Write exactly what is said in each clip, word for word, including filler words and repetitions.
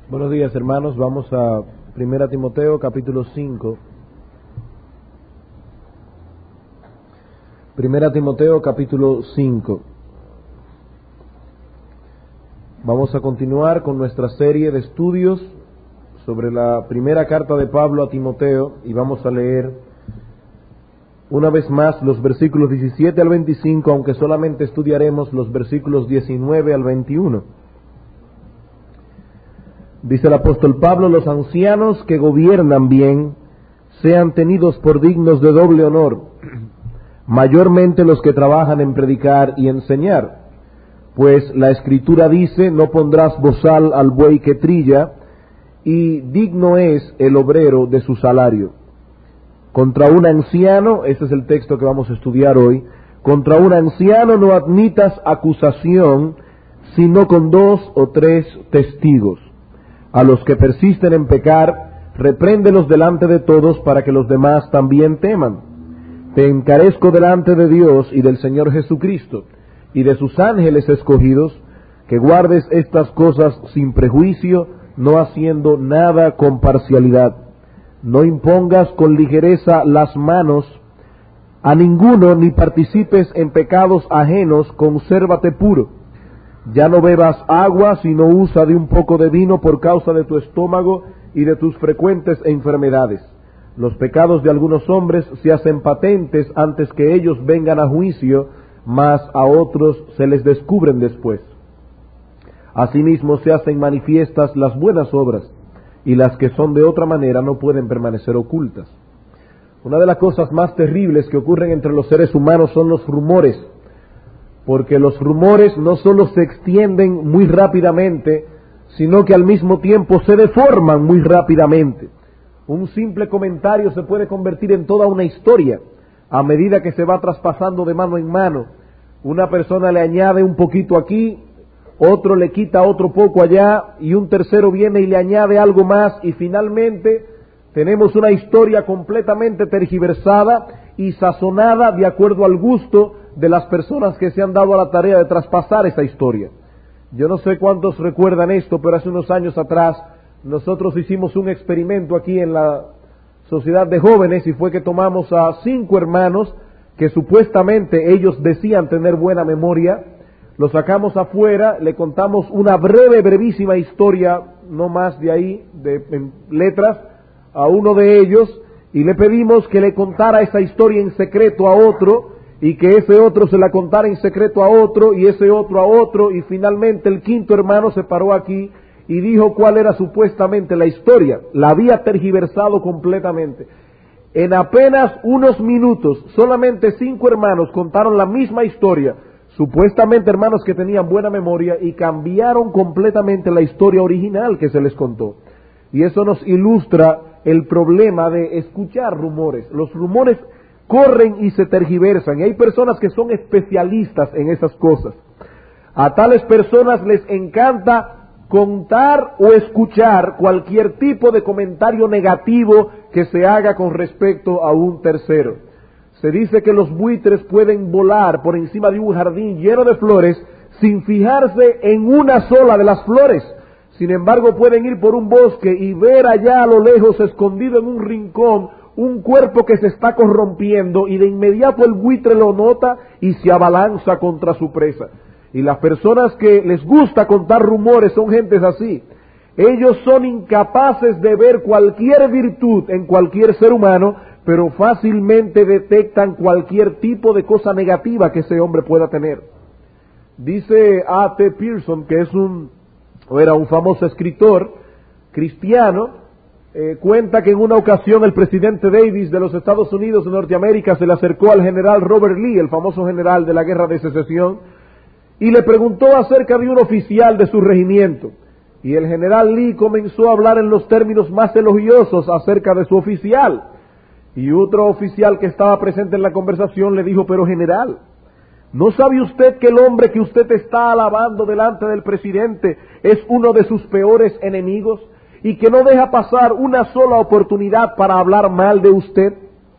Buenos días, hermanos. Vamos a Primera Timoteo, capítulo cinco. Primera Timoteo, capítulo cinco. Vamos a continuar con nuestra serie de estudios sobre la primera carta de Pablo a Timoteo y vamos a leer una vez más los versículos diecisiete al veinticinco, aunque solamente estudiaremos los versículos diecinueve al veintiuno. Dice el apóstol Pablo: los ancianos que gobiernan bien sean tenidos por dignos de doble honor, mayormente los que trabajan en predicar y enseñar, pues la Escritura dice: no pondrás bozal al buey que trilla, y digno es el obrero de su salario. Contra un anciano, este es el texto que vamos a estudiar hoy, contra un anciano no admitas acusación, sino con dos o tres testigos. A los que persisten en pecar, repréndelos delante de todos para que los demás también teman. Te encarezco delante de Dios y del Señor Jesucristo y de sus ángeles escogidos, que guardes estas cosas sin prejuicio, no haciendo nada con parcialidad. No impongas con ligereza las manos a ninguno, ni participes en pecados ajenos, consérvate puro. Ya no bebas agua, sino usa de un poco de vino por causa de tu estómago y de tus frecuentes enfermedades. Los pecados de algunos hombres se hacen patentes antes que ellos vengan a juicio, mas a otros se les descubren después. Asimismo se hacen manifiestas las buenas obras, y las que son de otra manera no pueden permanecer ocultas. Una de las cosas más terribles que ocurren entre los seres humanos son los rumores, porque los rumores no solo se extienden muy rápidamente, sino que al mismo tiempo se deforman muy rápidamente. Un simple comentario se puede convertir en toda una historia a medida que se va traspasando de mano en mano. Una persona le añade un poquito aquí, otro le quita otro poco allá, y un tercero viene y le añade algo más, y finalmente tenemos una historia completamente tergiversada y sazonada de acuerdo al gusto de las personas que se han dado a la tarea de traspasar esa historia. Yo no sé cuántos recuerdan esto, pero hace unos años atrás nosotros hicimos un experimento aquí en la sociedad de jóvenes, y fue que tomamos a cinco hermanos que supuestamente ellos decían tener buena memoria, los sacamos afuera, le contamos una breve, brevísima historia, no más de ahí, de en letras, a uno de ellos, y le pedimos que le contara esa historia en secreto a otro, y que ese otro se la contara en secreto a otro, y ese otro a otro, y finalmente el quinto hermano se paró aquí y dijo cuál era supuestamente la historia. La había tergiversado completamente. En apenas unos minutos, solamente cinco hermanos contaron la misma historia, supuestamente hermanos que tenían buena memoria, y cambiaron completamente la historia original que se les contó. Y eso nos ilustra el problema de escuchar rumores. Los rumores corren y se tergiversan, y hay personas que son especialistas en esas cosas. A tales personas les encanta contar o escuchar cualquier tipo de comentario negativo que se haga con respecto a un tercero. Se dice que los buitres pueden volar por encima de un jardín lleno de flores sin fijarse en una sola de las flores. Sin embargo, pueden ir por un bosque y ver allá a lo lejos, escondido en un rincón, un cuerpo que se está corrompiendo, y de inmediato el buitre lo nota y se abalanza contra su presa. Y las personas que les gusta contar rumores son gentes así. Ellos son incapaces de ver cualquier virtud en cualquier ser humano, pero fácilmente detectan cualquier tipo de cosa negativa que ese hombre pueda tener. Dice A T Pierson, que es un, o era un famoso escritor cristiano, Eh, cuenta que en una ocasión el presidente Davis de los Estados Unidos de Norteamérica se le acercó al general Robert Lee, el famoso general de la Guerra de Secesión, y le preguntó acerca de un oficial de su regimiento. Y el general Lee comenzó a hablar en los términos más elogiosos acerca de su oficial. Y otro oficial que estaba presente en la conversación le dijo: pero general, ¿no sabe usted que el hombre que usted está alabando delante del presidente es uno de sus peores enemigos, y que no deja pasar una sola oportunidad para hablar mal de usted?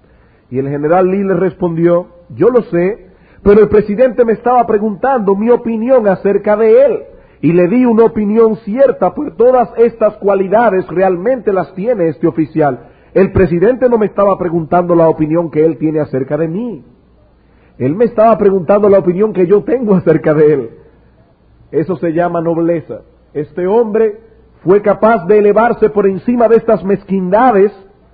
Y el general Lee le respondió: yo lo sé, pero el presidente me estaba preguntando mi opinión acerca de él, y le di una opinión cierta, pues todas estas cualidades realmente las tiene este oficial. El presidente no me estaba preguntando la opinión que él tiene acerca de mí. Él me estaba preguntando la opinión que yo tengo acerca de él. Eso se llama nobleza. Este hombre fue capaz de elevarse por encima de estas mezquindades,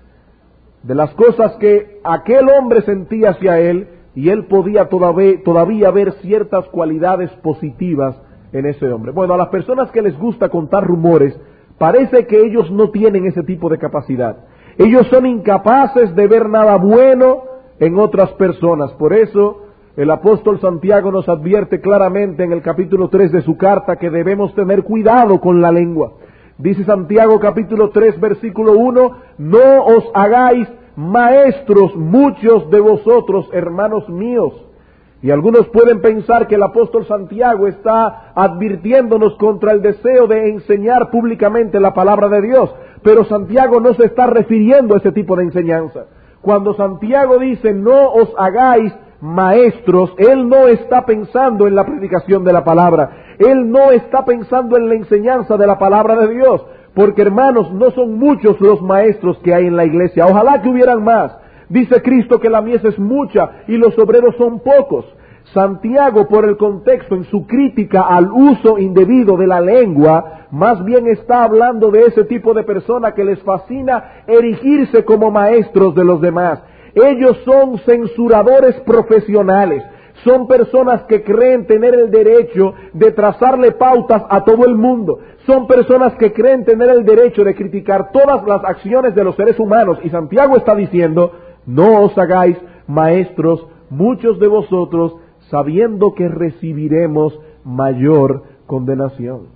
de las cosas que aquel hombre sentía hacia él, y él podía todavía, todavía ver ciertas cualidades positivas en ese hombre. Bueno, a las personas que les gusta contar rumores, parece que ellos no tienen ese tipo de capacidad. Ellos son incapaces de ver nada bueno en otras personas. Por eso, el apóstol Santiago nos advierte claramente en el capítulo tres de su carta que debemos tener cuidado con la lengua. Dice Santiago capítulo tres versículo uno, no os hagáis maestros muchos de vosotros, hermanos míos. Y algunos pueden pensar que el apóstol Santiago está advirtiéndonos contra el deseo de enseñar públicamente la palabra de Dios, pero Santiago no se está refiriendo a ese tipo de enseñanza. Cuando Santiago dice no os hagáis maestros, él no está pensando en la predicación de la palabra, él no está pensando en la enseñanza de la palabra de Dios, porque hermanos, no son muchos los maestros que hay en la iglesia, ojalá que hubieran más. Dice Cristo que la mies es mucha y los obreros son pocos. Santiago, por el contexto en su crítica al uso indebido de la lengua, más bien está hablando de ese tipo de persona que les fascina erigirse como maestros de los demás. Ellos son censuradores profesionales, son personas que creen tener el derecho de trazarle pautas a todo el mundo, son personas que creen tener el derecho de criticar todas las acciones de los seres humanos, y Santiago está diciendo, no os hagáis maestros muchos de vosotros, sabiendo que recibiremos mayor condenación.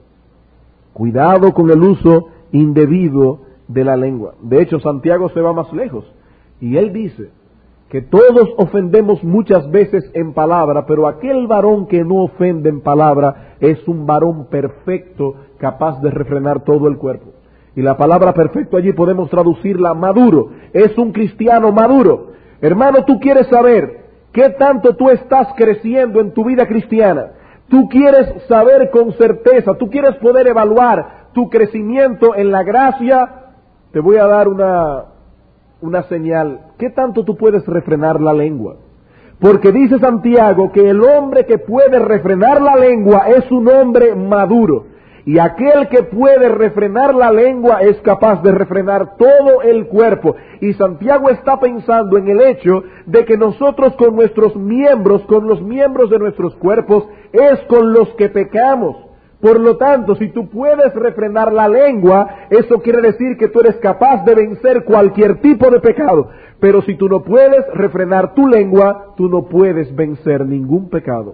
Cuidado con el uso indebido de la lengua. De hecho, Santiago se va más lejos. Y él dice que todos ofendemos muchas veces en palabra, pero aquel varón que no ofende en palabra es un varón perfecto, capaz de refrenar todo el cuerpo. Y la palabra perfecto allí podemos traducirla maduro. Es un cristiano maduro. Hermano, tú quieres saber qué tanto tú estás creciendo en tu vida cristiana. Tú quieres saber con certeza, tú quieres poder evaluar tu crecimiento en la gracia. Te voy a dar una... una señal. ¿Qué tanto tú puedes refrenar la lengua? Porque dice Santiago que el hombre que puede refrenar la lengua es un hombre maduro. Y aquel que puede refrenar la lengua es capaz de refrenar todo el cuerpo. Y Santiago está pensando en el hecho de que nosotros con nuestros miembros, con los miembros de nuestros cuerpos, es con los que pecamos. Por lo tanto, si tú puedes refrenar la lengua, eso quiere decir que tú eres capaz de vencer cualquier tipo de pecado. Pero si tú no puedes refrenar tu lengua, tú no puedes vencer ningún pecado.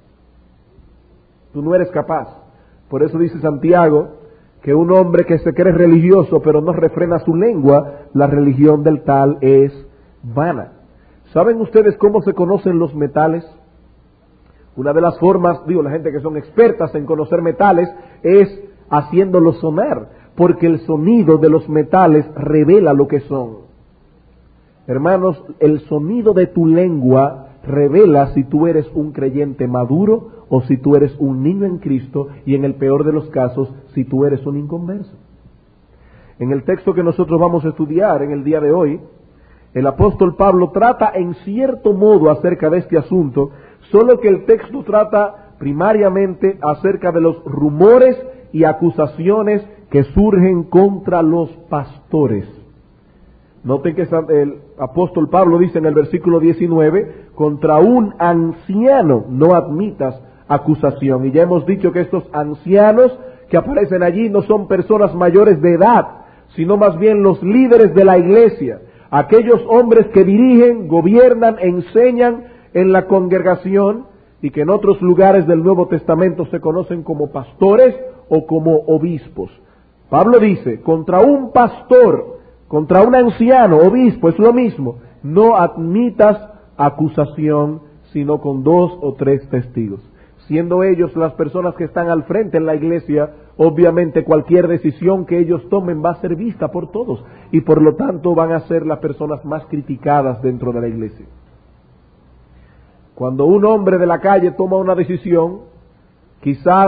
Tú no eres capaz. Por eso dice Santiago que un hombre que se cree religioso pero no refrena su lengua, la religión del tal es vana. ¿Saben ustedes cómo se conocen los metales? Una de las formas, digo, la gente que son expertas en conocer metales, es haciéndolos sonar, porque el sonido de los metales revela lo que son. Hermanos, el sonido de tu lengua revela si tú eres un creyente maduro o si tú eres un niño en Cristo, y en el peor de los casos, si tú eres un inconverso. En el texto que nosotros vamos a estudiar en el día de hoy, el apóstol Pablo trata en cierto modo acerca de este asunto, solo que el texto trata primariamente acerca de los rumores y acusaciones que surgen contra los pastores. Noten que el apóstol Pablo dice en el versículo diecinueve, contra un anciano no admitas acusación. Y ya hemos dicho que estos ancianos que aparecen allí no son personas mayores de edad, sino más bien los líderes de la iglesia, aquellos hombres que dirigen, gobiernan, enseñan en la congregación, y que en otros lugares del Nuevo Testamento se conocen como pastores o como obispos. Pablo dice, contra un pastor, contra un anciano, obispo, es lo mismo, no admitas acusación sino con dos o tres testigos. Siendo ellos las personas que están al frente en la iglesia, obviamente cualquier decisión que ellos tomen va a ser vista por todos, y por lo tanto van a ser las personas más criticadas dentro de la iglesia. Cuando un hombre de la calle toma una decisión, quizás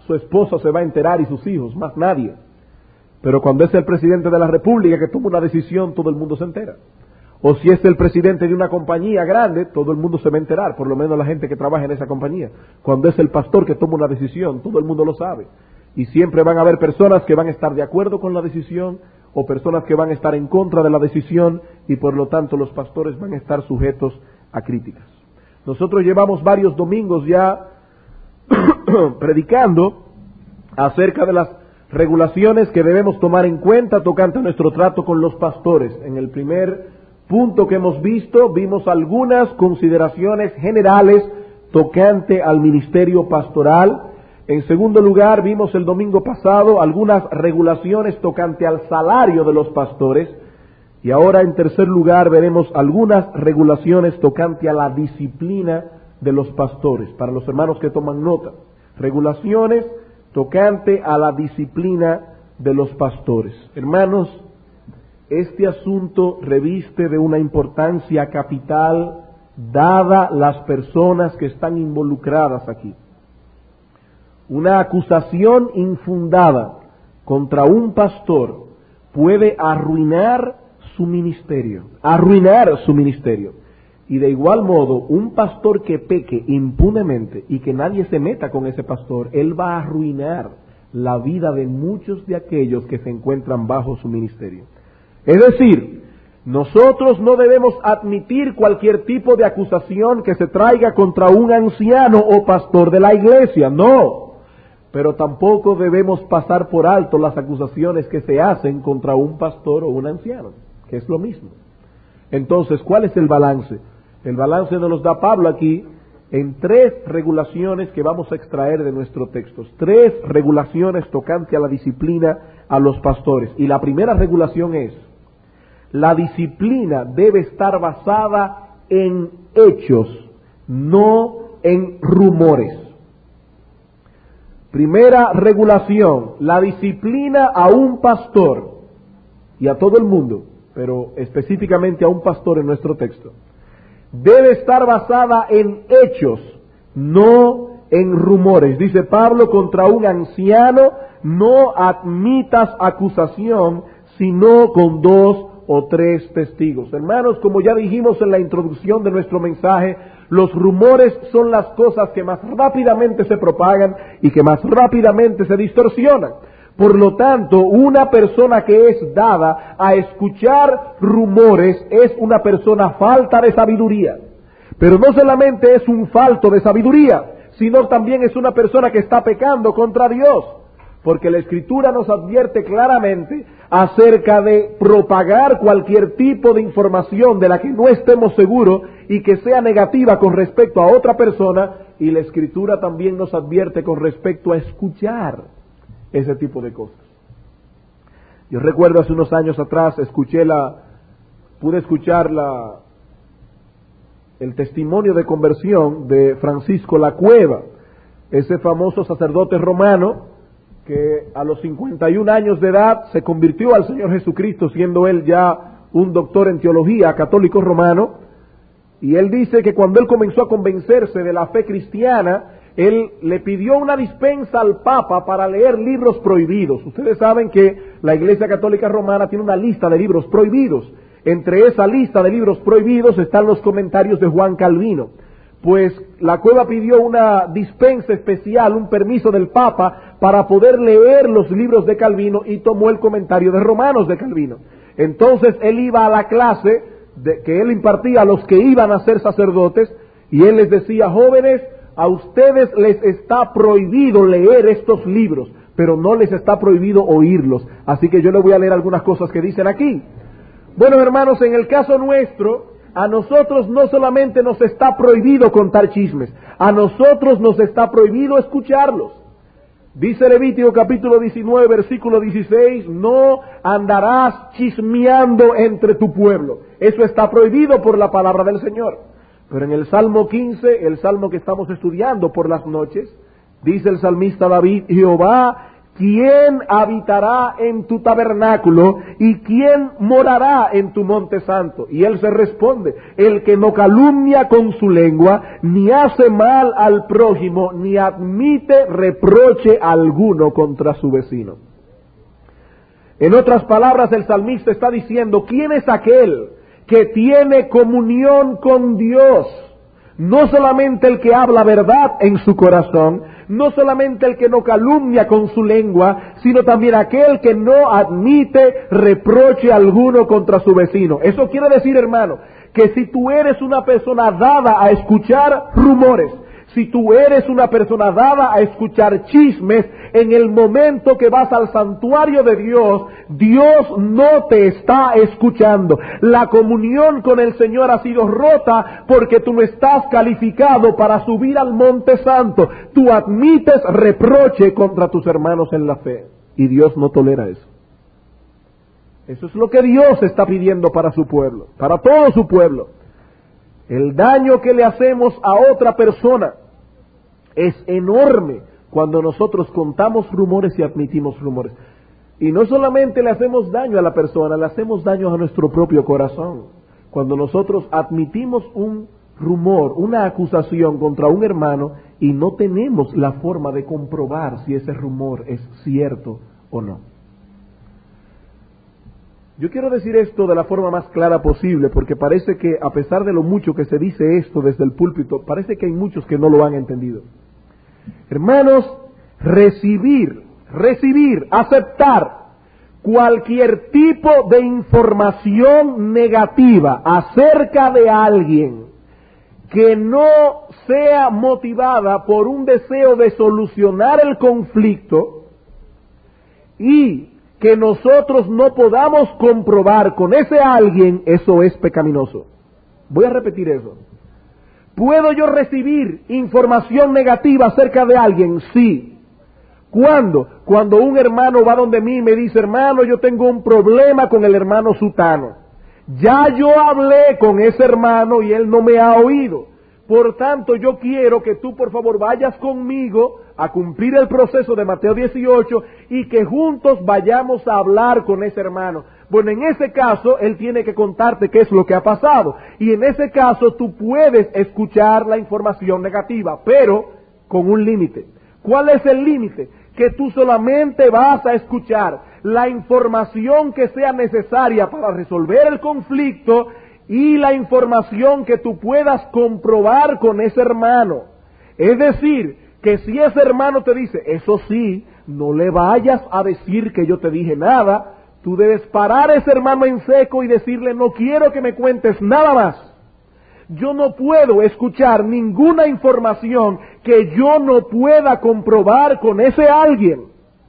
su esposa se va a enterar y sus hijos, más nadie. Pero cuando es el presidente de la República que toma una decisión, todo el mundo se entera. O si es el presidente de una compañía grande, todo el mundo se va a enterar, por lo menos la gente que trabaja en esa compañía. Cuando es el pastor que toma una decisión, todo el mundo lo sabe. Y siempre van a haber personas que van a estar de acuerdo con la decisión o personas que van a estar en contra de la decisión y por lo tanto los pastores van a estar sujetos a críticas. Nosotros llevamos varios domingos ya predicando acerca de las regulaciones que debemos tomar en cuenta tocante a nuestro trato con los pastores. En el primer punto que hemos visto, vimos algunas consideraciones generales tocante al ministerio pastoral. En segundo lugar, vimos el domingo pasado algunas regulaciones tocante al salario de los pastores. Y ahora, en tercer lugar, veremos algunas regulaciones tocante a la disciplina de los pastores. Para los hermanos que toman nota, regulaciones tocante a la disciplina de los pastores. Hermanos, este asunto reviste de una importancia capital dada las personas que están involucradas aquí. Una acusación infundada contra un pastor puede arruinar su ministerio, arruinar su ministerio. Y de igual modo, un pastor que peque impunemente y que nadie se meta con ese pastor, él va a arruinar la vida de muchos de aquellos que se encuentran bajo su ministerio. Es decir, nosotros no debemos admitir cualquier tipo de acusación que se traiga contra un anciano o pastor de la iglesia, no. Pero tampoco debemos pasar por alto las acusaciones que se hacen contra un pastor o un anciano, que es lo mismo. Entonces, ¿cuál es el balance? El balance nos lo da Pablo aquí en tres regulaciones que vamos a extraer de nuestro texto. Tres regulaciones tocante a la disciplina a los pastores. Y la primera regulación es: la disciplina debe estar basada en hechos, no en rumores. Primera regulación: la disciplina a un pastor y a todo el mundo, pero específicamente a un pastor en nuestro texto, debe estar basada en hechos, no en rumores. Dice Pablo: contra un anciano no admitas acusación, sino con dos o tres testigos. Hermanos, como ya dijimos en la introducción de nuestro mensaje, los rumores son las cosas que más rápidamente se propagan y que más rápidamente se distorsionan. Por lo tanto, una persona que es dada a escuchar rumores es una persona falta de sabiduría. Pero no solamente es un falto de sabiduría, sino también es una persona que está pecando contra Dios. Porque la Escritura nos advierte claramente acerca de propagar cualquier tipo de información de la que no estemos seguros y que sea negativa con respecto a otra persona. Y la Escritura también nos advierte con respecto a escuchar ese tipo de cosas. Yo recuerdo hace unos años atrás, escuché la, pude escuchar la, el testimonio de conversión de Francisco La Cueva, ese famoso sacerdote romano que a los cincuenta y un años de edad se convirtió al Señor Jesucristo, siendo él ya un doctor en teología, católico romano. Y él dice que cuando él comenzó a convencerse de la fe cristiana, él le pidió una dispensa al Papa para leer libros prohibidos. Ustedes saben que la Iglesia Católica Romana tiene una lista de libros prohibidos. Entre esa lista de libros prohibidos están los comentarios de Juan Calvino. Pues La Cueva pidió una dispensa especial, un permiso del Papa para poder leer los libros de Calvino, y tomó el comentario de Romanos de Calvino. Entonces él iba a la clase de, que él impartía a los que iban a ser sacerdotes, y él les decía: jóvenes, a ustedes les está prohibido leer estos libros, pero no les está prohibido oírlos. Así que yo les voy a leer algunas cosas que dicen aquí. Bueno, hermanos, en el caso nuestro, a nosotros no solamente nos está prohibido contar chismes, a nosotros nos está prohibido escucharlos. Dice Levítico capítulo diecinueve, versículo dieciséis, no andarás chismeando entre tu pueblo. Eso está prohibido por la palabra del Señor. Pero en el Salmo quince, el salmo que estamos estudiando por las noches, dice el salmista David: Jehová ¿quién habitará en tu tabernáculo y quién morará en tu monte santo? Y él se responde, el que no calumnia con su lengua, ni hace mal al prójimo, ni admite reproche alguno contra su vecino. En otras palabras, el salmista está diciendo, ¿quién es aquel que tiene comunión con Dios? No solamente el que habla verdad en su corazón, no solamente el que no calumnia con su lengua, sino también aquel que no admite reproche alguno contra su vecino. Eso quiere decir, hermano, que si tú eres una persona dada a escuchar rumores, si tú eres una persona dada a escuchar chismes, en el momento que vas al santuario de Dios, Dios no te está escuchando. La comunión con el Señor ha sido rota porque tú no estás calificado para subir al monte santo. Tú admites reproche contra tus hermanos en la fe y Dios no tolera eso. Eso es lo que Dios está pidiendo para su pueblo, para todo su pueblo. El daño que le hacemos a otra persona es enorme cuando nosotros contamos rumores y admitimos rumores. Y no solamente le hacemos daño a la persona, le hacemos daño a nuestro propio corazón. Cuando nosotros admitimos un rumor, una acusación contra un hermano y no tenemos la forma de comprobar si ese rumor es cierto o no. Yo quiero decir esto de la forma más clara posible, porque parece que a pesar de lo mucho que se dice esto desde el púlpito, parece que hay muchos que no lo han entendido. Hermanos, recibir, recibir, aceptar cualquier tipo de información negativa acerca de alguien que no sea motivada por un deseo de solucionar el conflicto y que nosotros no podamos comprobar con ese alguien, eso es pecaminoso. Voy a repetir eso. ¿Puedo yo recibir información negativa acerca de alguien? Sí. ¿Cuándo? Cuando un hermano va donde mí y me dice, hermano, yo tengo un problema con el hermano sutano. Ya yo hablé con ese hermano y él no me ha oído. Por tanto, yo quiero que tú, por favor, vayas conmigo a cumplir el proceso de Mateo dieciocho y que juntos vayamos a hablar con ese hermano. Bueno, en ese caso, él tiene que contarte qué es lo que ha pasado. Y en ese caso, tú puedes escuchar la información negativa, pero con un límite. ¿Cuál es el límite? Que tú solamente vas a escuchar la información que sea necesaria para resolver el conflicto y la información que tú puedas comprobar con ese hermano. Es decir, que si ese hermano te dice, eso sí, no le vayas a decir que yo te dije nada, tú debes parar a ese hermano en seco y decirle, no quiero que me cuentes nada más. Yo no puedo escuchar ninguna información que yo no pueda comprobar con ese alguien.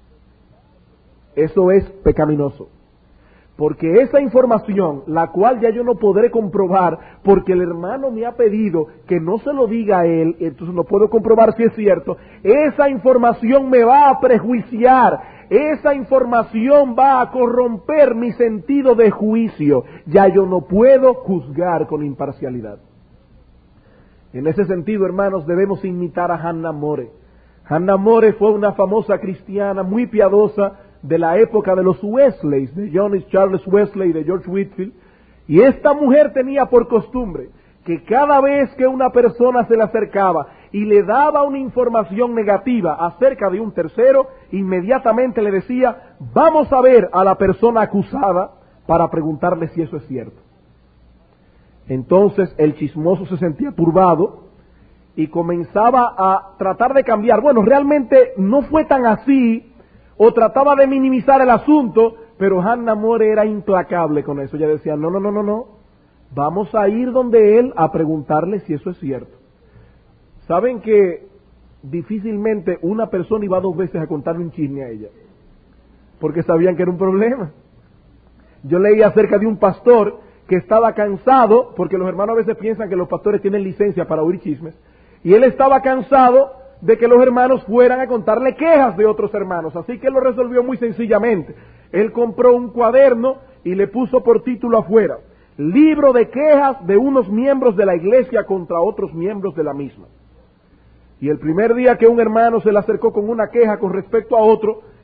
Eso es pecaminoso. Porque esa información, la cual ya yo no podré comprobar, porque el hermano me ha pedido que no se lo diga a él, entonces no puedo comprobar si es cierto, esa información me va a prejuiciar, esa información va a corromper mi sentido de juicio, ya yo no puedo juzgar con imparcialidad. En ese sentido, hermanos, debemos imitar a Hannah More. Hannah More fue una famosa cristiana muy piadosa, de la época de los Wesleys, de John Charles Wesley y de George Whitefield, y esta mujer tenía por costumbre que cada vez que una persona se le acercaba y le daba una información negativa acerca de un tercero, inmediatamente le decía, vamos a ver a la persona acusada para preguntarle si eso es cierto. Entonces el chismoso se sentía turbado y comenzaba a tratar de cambiar. Bueno, realmente no fue tan así, o trataba de minimizar el asunto, pero Hannah More era implacable con eso. Ella decía, no, no, no, no, no, vamos a ir donde él a preguntarle si eso es cierto. ¿Saben que difícilmente una persona iba dos veces a contarle un chisme a ella? Porque sabían que era un problema. Yo leí acerca de un pastor que estaba cansado, porque los hermanos a veces piensan que los pastores tienen licencia para oír chismes, y él estaba cansado de que los hermanos fueran a contarle quejas de otros hermanos, así que él lo resolvió muy sencillamente. Él compró un cuaderno y le puso por título afuera, libro de quejas de unos miembros de la iglesia contra otros miembros de la misma. Y el primer día que un hermano se le acercó con una queja con respecto a otro,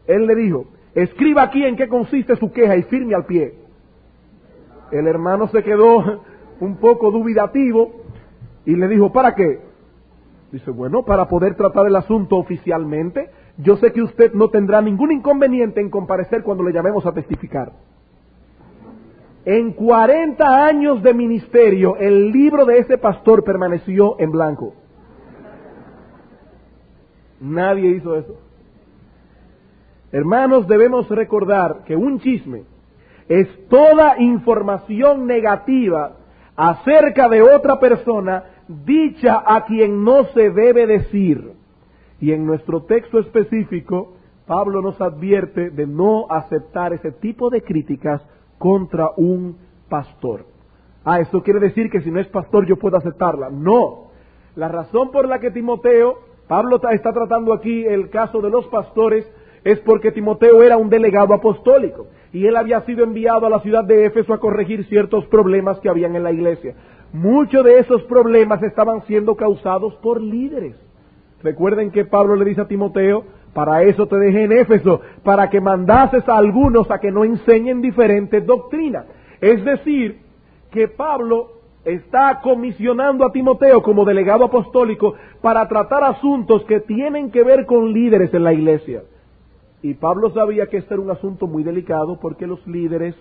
Él le dijo, escriba aquí en qué consiste su queja y firme al pie. El hermano se quedó un poco dubitativo y le dijo, ¿para qué? Dice, bueno, para poder tratar el asunto oficialmente. Yo sé que usted no tendrá ningún inconveniente en comparecer cuando le llamemos a testificar. En cuarenta años de ministerio, el libro de ese pastor permaneció en blanco. Nadie hizo eso. Hermanos, debemos recordar que un chisme es toda información negativa acerca de otra persona dicha a quien no se debe decir. Y en nuestro texto específico, Pablo nos advierte de no aceptar ese tipo de críticas contra un pastor. Ah, ¿eso quiere decir que si no es pastor yo puedo aceptarla? No. La razón por la que Timoteo, Pablo está tratando aquí el caso de los pastores, es porque Timoteo era un delegado apostólico y él había sido enviado a la ciudad de Éfeso a corregir ciertos problemas que habían en la iglesia. Muchos de esos problemas estaban siendo causados por líderes. Recuerden que Pablo le dice a Timoteo, para eso te dejé en Éfeso, para que mandases a algunos a que no enseñen diferentes doctrinas. Es decir, que Pablo está comisionando a Timoteo como delegado apostólico para tratar asuntos que tienen que ver con líderes en la iglesia. Y Pablo sabía que este era un asunto muy delicado porque los líderes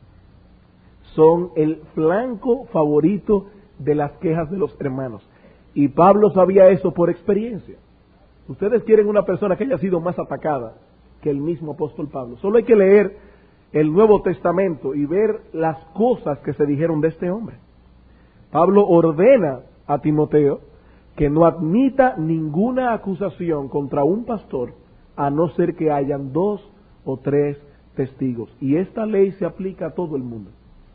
son el flanco favorito de las quejas de los hermanos. Y Pablo sabía eso por experiencia. Ustedes quieren una persona que haya sido más atacada que el mismo apóstol Pablo. Solo hay que leer el Nuevo Testamento y ver las cosas que se dijeron de este hombre. Pablo ordena a Timoteo que no admita ninguna acusación contra un pastor a no ser que hayan dos o tres testigos. Y esta ley se aplica a todo el mundo.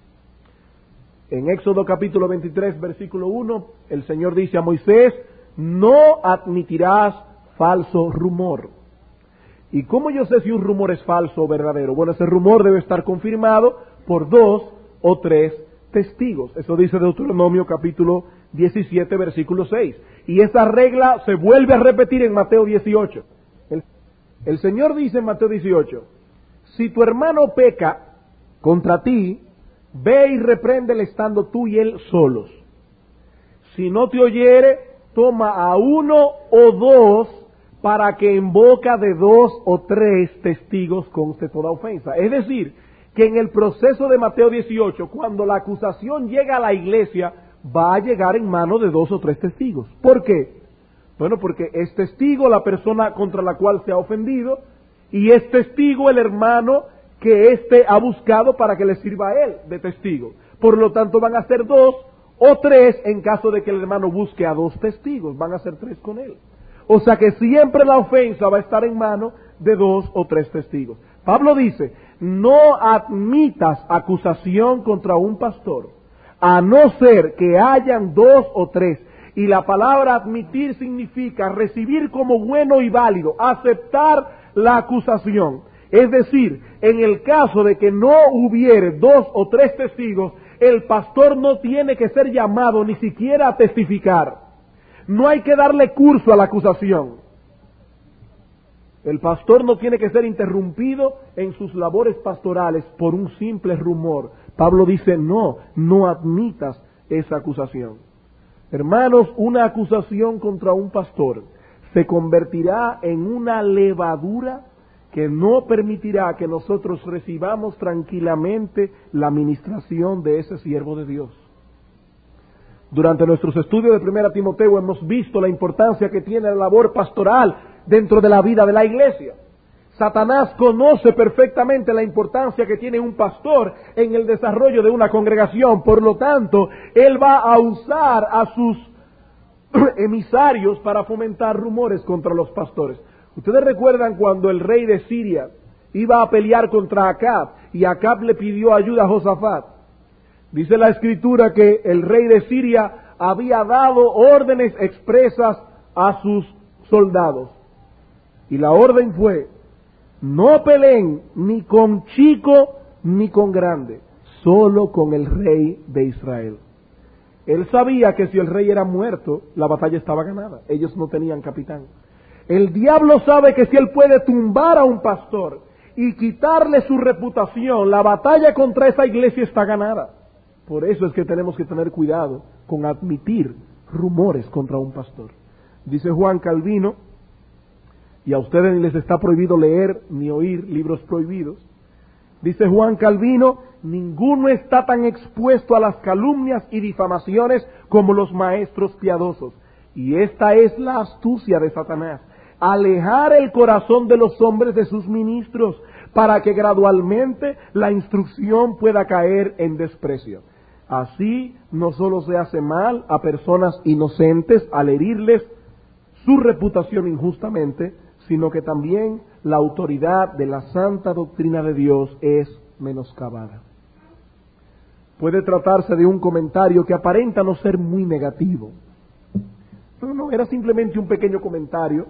En Éxodo capítulo veintitrés, versículo uno, el Señor dice a Moisés, no admitirás falso rumor. ¿Y cómo yo sé si un rumor es falso o verdadero? Bueno, ese rumor debe estar confirmado por dos o tres testigos. Eso dice Deuteronomio capítulo diecisiete, versículo seis. Y esa regla se vuelve a repetir en Mateo dieciocho. El, el Señor dice en Mateo dieciocho, si tu hermano peca contra ti, ve y repréndele estando tú y él solos. Si no te oyere, toma a uno o dos para que en boca de dos o tres testigos conste toda ofensa. Es decir, que en el proceso de Mateo dieciocho, cuando la acusación llega a la iglesia, va a llegar en manos de dos o tres testigos. ¿Por qué? Bueno, porque es testigo la persona contra la cual se ha ofendido y es testigo el hermano que éste ha buscado para que le sirva a él de testigo. Por lo tanto, van a ser dos o tres en caso de que el hermano busque a dos testigos. Van a ser tres con él. O sea que siempre la ofensa va a estar en manos de dos o tres testigos. Pablo dice, no admitas acusación contra un pastor, a no ser que hayan dos o tres. Y la palabra admitir significa recibir como bueno y válido, aceptar la acusación. Es decir, en el caso de que no hubiere dos o tres testigos, el pastor no tiene que ser llamado ni siquiera a testificar. No hay que darle curso a la acusación. El pastor no tiene que ser interrumpido en sus labores pastorales por un simple rumor. Pablo dice, no, no admitas esa acusación. Hermanos, una acusación contra un pastor se convertirá en una levadura que no permitirá que nosotros recibamos tranquilamente la administración de ese siervo de Dios. Durante nuestros estudios de Primera Timoteo hemos visto la importancia que tiene la labor pastoral dentro de la vida de la iglesia. Satanás conoce perfectamente la importancia que tiene un pastor en el desarrollo de una congregación. Por lo tanto, él va a usar a sus emisarios para fomentar rumores contra los pastores. Ustedes recuerdan cuando el rey de Siria iba a pelear contra Acab y Acab le pidió ayuda a Josafat. Dice la escritura que el rey de Siria había dado órdenes expresas a sus soldados. Y la orden fue, no peleen ni con chico ni con grande, solo con el rey de Israel. Él sabía que si el rey era muerto, la batalla estaba ganada. Ellos no tenían capitán. El diablo sabe que si él puede tumbar a un pastor y quitarle su reputación, la batalla contra esa iglesia está ganada. Por eso es que tenemos que tener cuidado con admitir rumores contra un pastor. Dice Juan Calvino, y a ustedes ni les está prohibido leer ni oír libros prohibidos, dice Juan Calvino, ninguno está tan expuesto a las calumnias y difamaciones como los maestros piadosos. Y esta es la astucia de Satanás, alejar el corazón de los hombres de sus ministros, para que gradualmente la instrucción pueda caer en desprecio. Así no solo se hace mal a personas inocentes al herirles su reputación injustamente, sino que también la autoridad de la santa doctrina de Dios es menoscabada. Puede tratarse de un comentario que aparenta no ser muy negativo. No, no, era simplemente un pequeño comentario.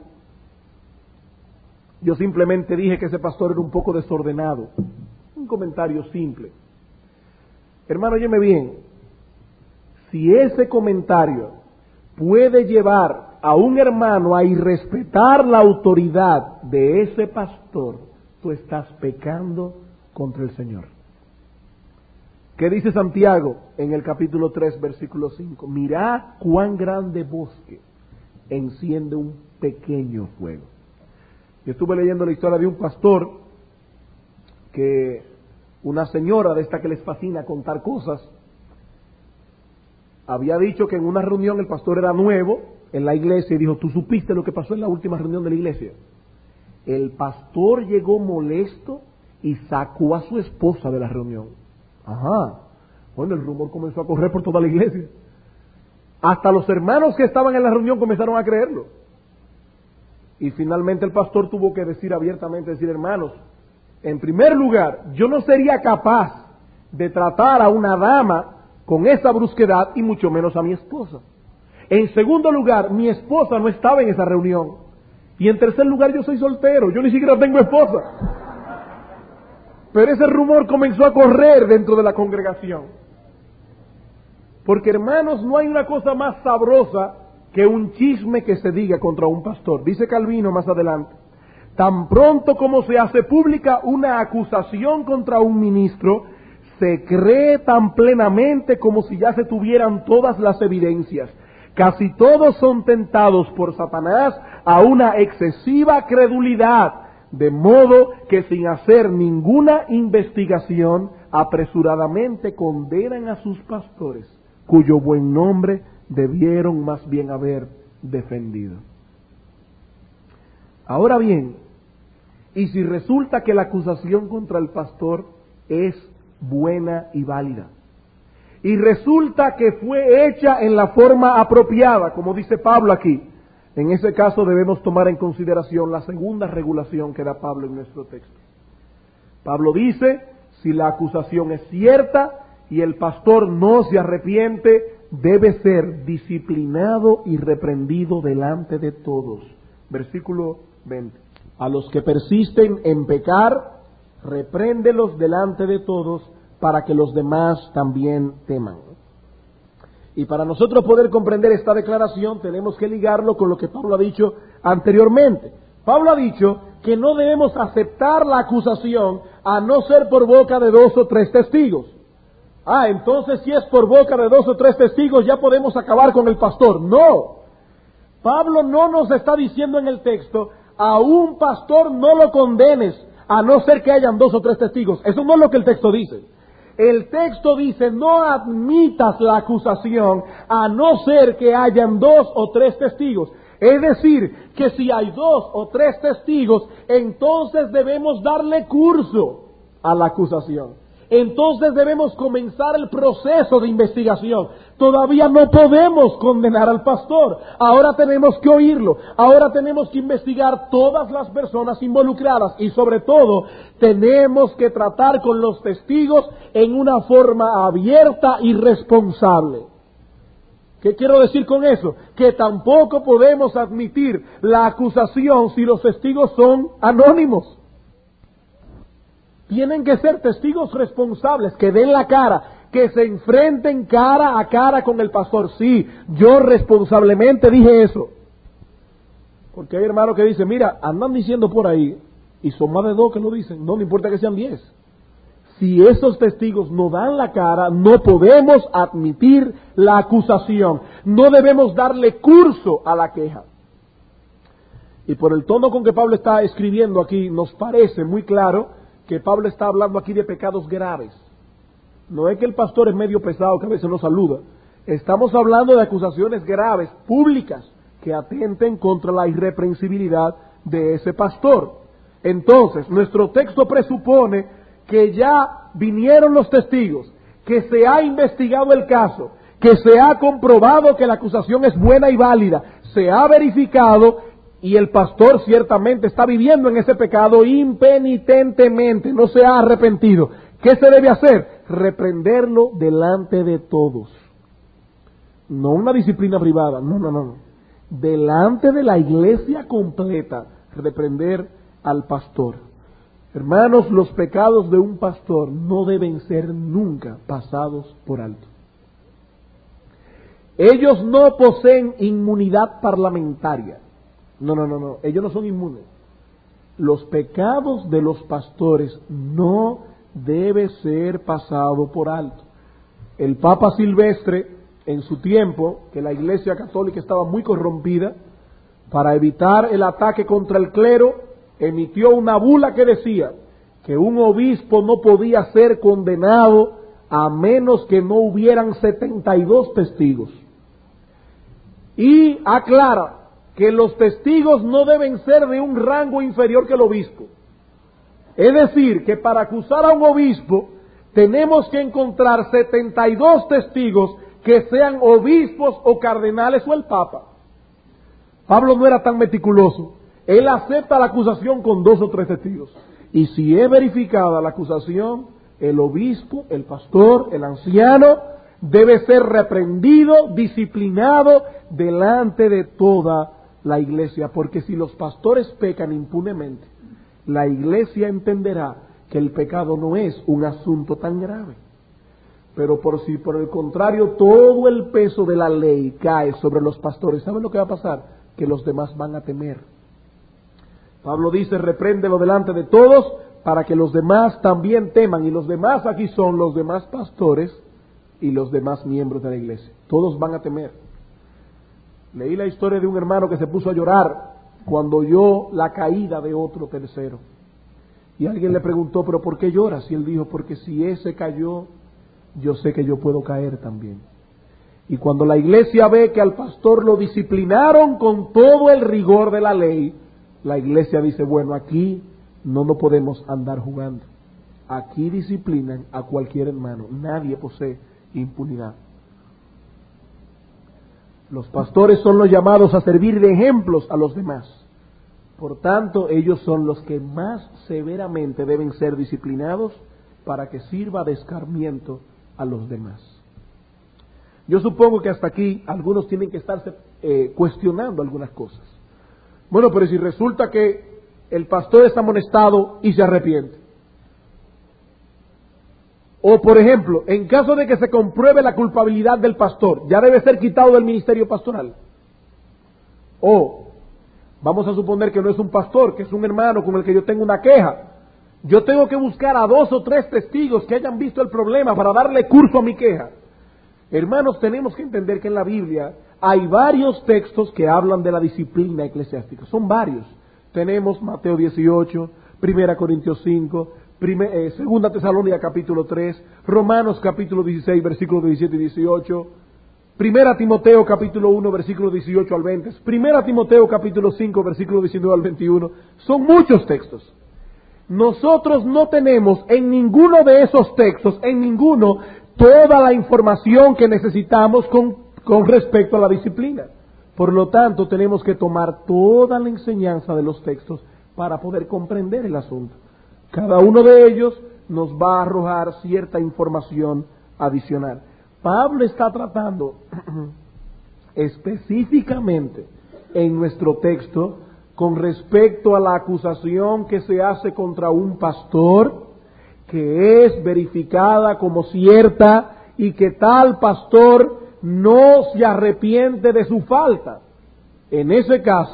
Yo simplemente dije que ese pastor era un poco desordenado. Un comentario simple. Hermano, óyeme bien. Si ese comentario puede llevar a un hermano a irrespetar la autoridad de ese pastor, tú estás pecando contra el Señor. ¿Qué dice Santiago en el capítulo tres, versículo cinco? Mirad cuán grande bosque enciende un pequeño fuego. Yo estuve leyendo la historia de un pastor que una señora de esta que les fascina contar cosas, había dicho que en una reunión el pastor era nuevo en la iglesia y dijo, ¿tú supiste lo que pasó en la última reunión de la iglesia? El pastor llegó molesto y sacó a su esposa de la reunión. Ajá. Bueno, el rumor comenzó a correr por toda la iglesia. Hasta los hermanos que estaban en la reunión comenzaron a creerlo. Y finalmente el pastor tuvo que decir abiertamente, decir, hermanos, en primer lugar, yo no sería capaz de tratar a una dama con esa brusquedad y mucho menos a mi esposa. En segundo lugar, mi esposa no estaba en esa reunión. Y en tercer lugar, yo soy soltero, yo ni siquiera tengo esposa. Pero ese rumor comenzó a correr dentro de la congregación. Porque, hermanos, no hay una cosa más sabrosa que un chisme que se diga contra un pastor. Dice Calvino más adelante, tan pronto como se hace pública una acusación contra un ministro, se cree tan plenamente como si ya se tuvieran todas las evidencias. Casi todos son tentados por Satanás a una excesiva credulidad, de modo que sin hacer ninguna investigación, apresuradamente condenan a sus pastores, cuyo buen nombre debieron más bien haber defendido. Ahora bien, y si resulta que la acusación contra el pastor es buena y válida, y resulta que fue hecha en la forma apropiada, como dice Pablo aquí, en ese caso debemos tomar en consideración la segunda regulación que da Pablo en nuestro texto. Pablo dice, si la acusación es cierta y el pastor no se arrepiente, debe ser disciplinado y reprendido delante de todos. Versículo veinte. A los que persisten en pecar, repréndelos delante de todos, para que los demás también teman. Y para nosotros poder comprender esta declaración, tenemos que ligarlo con lo que Pablo ha dicho anteriormente. Pablo ha dicho que no debemos aceptar la acusación a no ser por boca de dos o tres testigos. Ah, entonces si es por boca de dos o tres testigos ya podemos acabar con el pastor. No. Pablo no nos está diciendo en el texto, a un pastor no lo condenes, a no ser que hayan dos o tres testigos. Eso no es lo que el texto dice. El texto dice, no admitas la acusación a no ser que hayan dos o tres testigos. Es decir, que si hay dos o tres testigos, entonces debemos darle curso a la acusación. Entonces debemos comenzar el proceso de investigación. Todavía no podemos condenar al pastor. Ahora tenemos que oírlo. Ahora tenemos que investigar todas las personas involucradas. Y sobre todo, tenemos que tratar con los testigos en una forma abierta y responsable. ¿Qué quiero decir con eso? Que tampoco podemos admitir la acusación si los testigos son anónimos. Tienen que ser testigos responsables, que den la cara, que se enfrenten cara a cara con el pastor. Sí, yo responsablemente dije eso. Porque hay hermanos que dicen, mira, andan diciendo por ahí, y son más de dos que lo dicen, no, no importa que sean diez. Si esos testigos no dan la cara, no podemos admitir la acusación, no debemos darle curso a la queja. Y por el tono con que Pablo está escribiendo aquí, nos parece muy claro que Pablo está hablando aquí de pecados graves. No es que el pastor es medio pesado que a veces no saluda. Estamos hablando de acusaciones graves, públicas, que atenten contra la irreprensibilidad de ese pastor. Entonces, nuestro texto presupone que ya vinieron los testigos, que se ha investigado el caso, que se ha comprobado que la acusación es buena y válida, se ha verificado y el pastor ciertamente está viviendo en ese pecado impenitentemente, no se ha arrepentido. ¿Qué se debe hacer? Reprenderlo delante de todos. No una disciplina privada, no, no, no. Delante de la iglesia completa, reprender al pastor. Hermanos, los pecados de un pastor no deben ser nunca pasados por alto. Ellos no poseen inmunidad parlamentaria. No, no, no, no. Ellos no son inmunes. Los pecados de los pastores no deben ser pasados por alto. El Papa Silvestre, en su tiempo, que la Iglesia Católica estaba muy corrompida, para evitar el ataque contra el clero, emitió una bula que decía que un obispo no podía ser condenado a menos que no hubieran setenta y dos testigos. Y aclara que los testigos no deben ser de un rango inferior que el obispo. Es decir, que para acusar a un obispo tenemos que encontrar setenta y dos testigos que sean obispos o cardenales o el Papa. Pablo no era tan meticuloso. Él acepta la acusación con dos o tres testigos. Y si es verificada la acusación, el obispo, el pastor, el anciano, debe ser reprendido, disciplinado delante de toda la iglesia. Porque si los pastores pecan impunemente, la iglesia entenderá que el pecado no es un asunto tan grave. Pero por si por el contrario todo el peso de la ley cae sobre los pastores, ¿saben lo que va a pasar? Que los demás van a temer. Pablo dice, repréndelo delante de todos para que los demás también teman. Y los demás aquí son los demás pastores y los demás miembros de la iglesia. Todos van a temer. Leí la historia de un hermano que se puso a llorar cuando oyó la caída de otro tercero. Y alguien le preguntó, ¿pero por qué lloras? Y él dijo, porque si ese cayó, yo sé que yo puedo caer también. Y cuando la iglesia ve que al pastor lo disciplinaron con todo el rigor de la ley, la iglesia dice, bueno, aquí no nos podemos andar jugando. Aquí disciplinan a cualquier hermano. Nadie posee impunidad. Los pastores son los llamados a servir de ejemplos a los demás. Por tanto, ellos son los que más severamente deben ser disciplinados para que sirva de escarmiento a los demás. Yo supongo que hasta aquí algunos tienen que estarse eh, cuestionando algunas cosas. Bueno, pero si resulta que el pastor es amonestado y se arrepiente. O, por ejemplo, en caso de que se compruebe la culpabilidad del pastor, ya debe ser quitado del ministerio pastoral. O, vamos a suponer que no es un pastor, que es un hermano con el que yo tengo una queja. Yo tengo que buscar a dos o tres testigos que hayan visto el problema para darle curso a mi queja. Hermanos, tenemos que entender que en la Biblia hay varios textos que hablan de la disciplina eclesiástica. Son varios. Tenemos Mateo dieciocho, Primera Corintios cinco, primer, eh, Segunda Tesalónica capítulo tres, Romanos capítulo dieciséis, versículos diecisiete y dieciocho, Primera Timoteo capítulo uno, versículos dieciocho al veinte, Primera Timoteo capítulo cinco, versículos diecinueve al veintiuno. Son muchos textos. Nosotros no tenemos en ninguno de esos textos, en ninguno, toda la información que necesitamos con, con respecto a la disciplina. Por lo tanto, tenemos que tomar toda la enseñanza de los textos para poder comprender el asunto. Cada uno de ellos nos va a arrojar cierta información adicional. Pablo está tratando específicamente en nuestro texto con respecto a la acusación que se hace contra un pastor, que es verificada como cierta y que tal pastor no se arrepiente de su falta. En ese caso,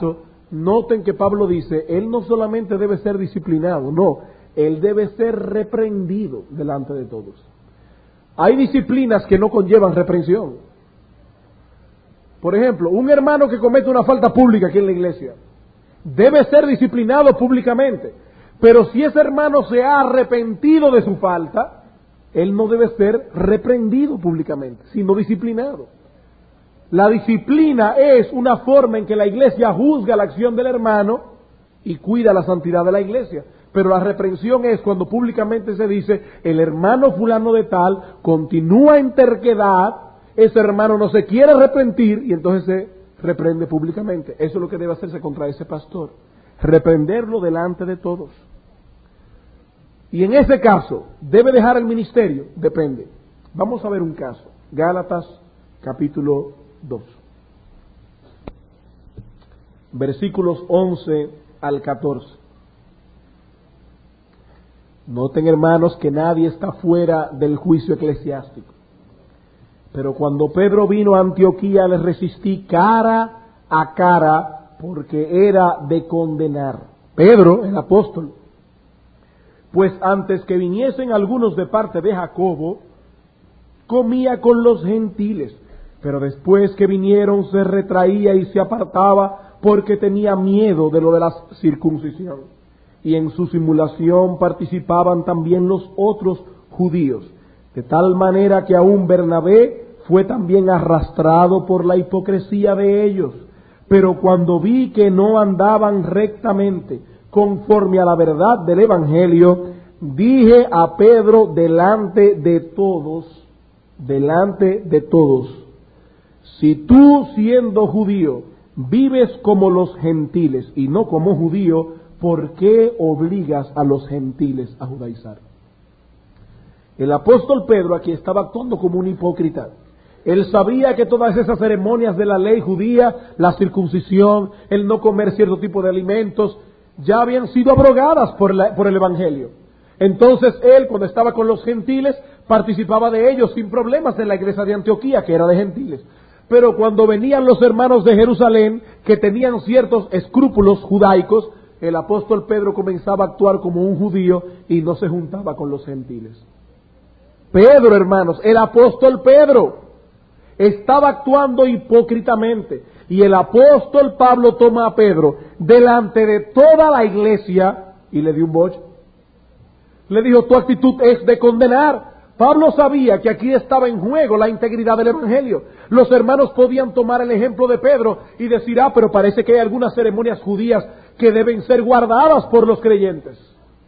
noten que Pablo dice, él no solamente debe ser disciplinado, no, él debe ser reprendido delante de todos. Hay disciplinas que no conllevan reprensión. Por ejemplo, un hermano que comete una falta pública aquí en la iglesia debe ser disciplinado públicamente, pero si ese hermano se ha arrepentido de su falta, él no debe ser reprendido públicamente, sino disciplinado. La disciplina es una forma en que la iglesia juzga la acción del hermano y cuida la santidad de la iglesia. Pero la reprensión es cuando públicamente se dice, el hermano fulano de tal continúa en terquedad, ese hermano no se quiere arrepentir y entonces se reprende públicamente. Eso es lo que debe hacerse contra ese pastor, reprenderlo delante de todos. Y en ese caso, ¿debe dejar el ministerio? Depende. Vamos a ver un caso. Gálatas capítulo dos. Versículos once al catorce. Noten, hermanos, que nadie está fuera del juicio eclesiástico. Pero cuando Pedro vino a Antioquía, le resistí cara a cara, porque era de condenar. Pedro, el apóstol. Pues antes que viniesen algunos de parte de Jacobo, comía con los gentiles, pero después que vinieron se retraía y se apartaba porque tenía miedo de lo de la circuncisión. Y en su simulación participaban también los otros judíos, de tal manera que aún Bernabé fue también arrastrado por la hipocresía de ellos. Pero cuando vi que no andaban rectamente conforme a la verdad del Evangelio, dije a Pedro delante de todos, delante de todos, si tú siendo judío vives como los gentiles y no como judío, ¿por qué obligas a los gentiles a judaizar? El apóstol Pedro aquí estaba actuando como un hipócrita. Él sabía que todas esas ceremonias de la ley judía, la circuncisión, el no comer cierto tipo de alimentos, ya habían sido abrogadas por, la, por el Evangelio. Entonces él, cuando estaba con los gentiles, participaba de ellos sin problemas en la iglesia de Antioquía, que era de gentiles. Pero cuando venían los hermanos de Jerusalén, que tenían ciertos escrúpulos judaicos, el apóstol Pedro comenzaba a actuar como un judío y no se juntaba con los gentiles. Pedro, hermanos, el apóstol Pedro, estaba actuando hipócritamente. Y el apóstol Pablo toma a Pedro delante de toda la iglesia y le dio un boche. Le dijo, tu actitud es de condenar. Pablo sabía que aquí estaba en juego la integridad del Evangelio. Los hermanos podían tomar el ejemplo de Pedro y decir, ah, pero parece que hay algunas ceremonias judías que deben ser guardadas por los creyentes.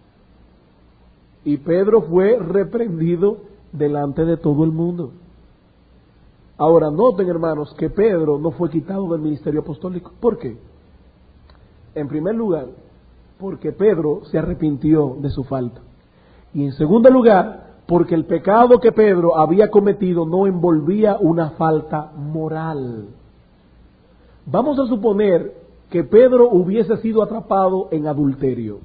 Y Pedro fue reprendido delante de todo el mundo. Ahora, noten, hermanos, que Pedro no fue quitado del ministerio apostólico. ¿Por qué? En primer lugar, porque Pedro se arrepintió de su falta. Y en segundo lugar, porque el pecado que Pedro había cometido no envolvía una falta moral. Vamos a suponer que Pedro hubiese sido atrapado en adulterio.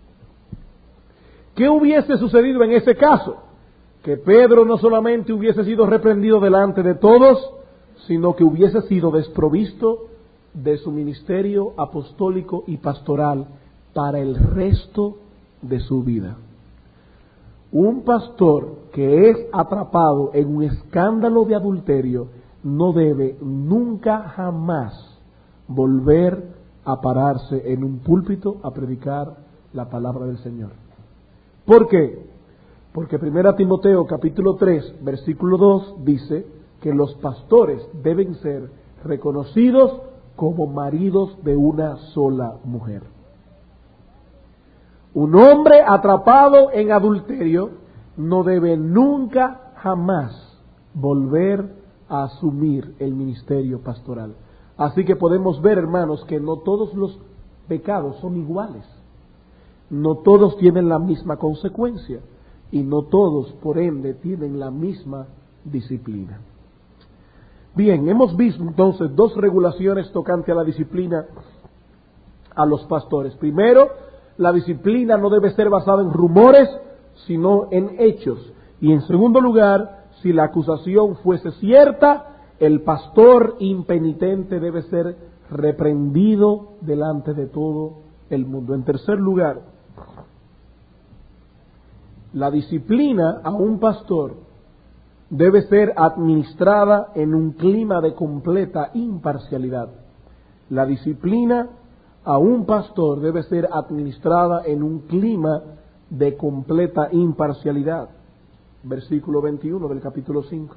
¿Qué hubiese sucedido en ese caso? Que Pedro no solamente hubiese sido reprendido delante de todos, sino que hubiese sido desprovisto de su ministerio apostólico y pastoral para el resto de su vida. Un pastor que es atrapado en un escándalo de adulterio no debe nunca jamás volver a pararse en un púlpito a predicar la palabra del Señor. ¿Por qué? Porque primera Timoteo capítulo tres versículo dos dice que los pastores deben ser reconocidos como maridos de una sola mujer. Un hombre atrapado en adulterio no debe nunca jamás volver a asumir el ministerio pastoral. Así que podemos ver, hermanos, que no todos los pecados son iguales. No todos tienen la misma consecuencia. Y no todos, por ende, tienen la misma disciplina. Bien, hemos visto entonces dos regulaciones tocante a la disciplina a los pastores. Primero, la disciplina no debe ser basada en rumores, sino en hechos. Y en segundo lugar, si la acusación fuese cierta, el pastor impenitente debe ser reprendido delante de todo el mundo. En tercer lugar, la disciplina a un pastor debe ser administrada en un clima de completa imparcialidad. La disciplina a un pastor debe ser administrada en un clima de completa imparcialidad. Versículo veintiuno del capítulo cinco.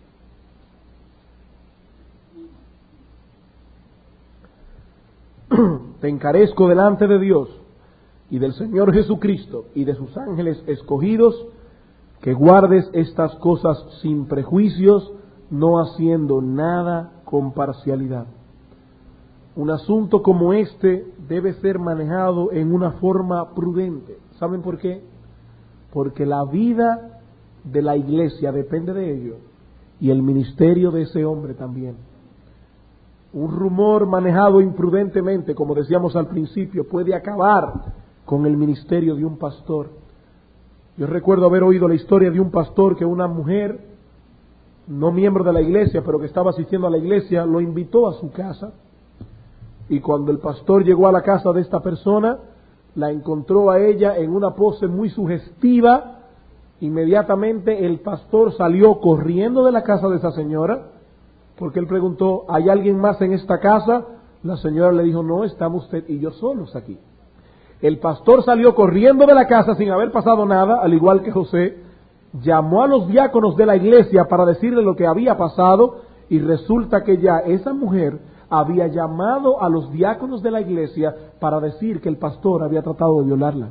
Te encarezco delante de Dios y del Señor Jesucristo y de sus ángeles escogidos, que guardes estas cosas sin prejuicios, no haciendo nada con parcialidad. Un asunto como este debe ser manejado en una forma prudente. ¿Saben por qué? Porque la vida de la iglesia depende de ello, y el ministerio de ese hombre también. Un rumor manejado imprudentemente, como decíamos al principio, puede acabar con el ministerio de un pastor. Yo recuerdo haber oído la historia de un pastor que una mujer, no miembro de la iglesia, pero que estaba asistiendo a la iglesia, lo invitó a su casa, y cuando el pastor llegó a la casa de esta persona, la encontró a ella en una pose muy sugestiva. Inmediatamente el pastor salió corriendo de la casa de esa señora, porque él preguntó, ¿hay alguien más en esta casa? La señora le dijo, no, estamos usted y yo solos aquí. El pastor salió corriendo de la casa sin haber pasado nada, al igual que José, llamó a los diáconos de la iglesia para decirle lo que había pasado, y resulta que ya esa mujer había llamado a los diáconos de la iglesia para decir que el pastor había tratado de violarla.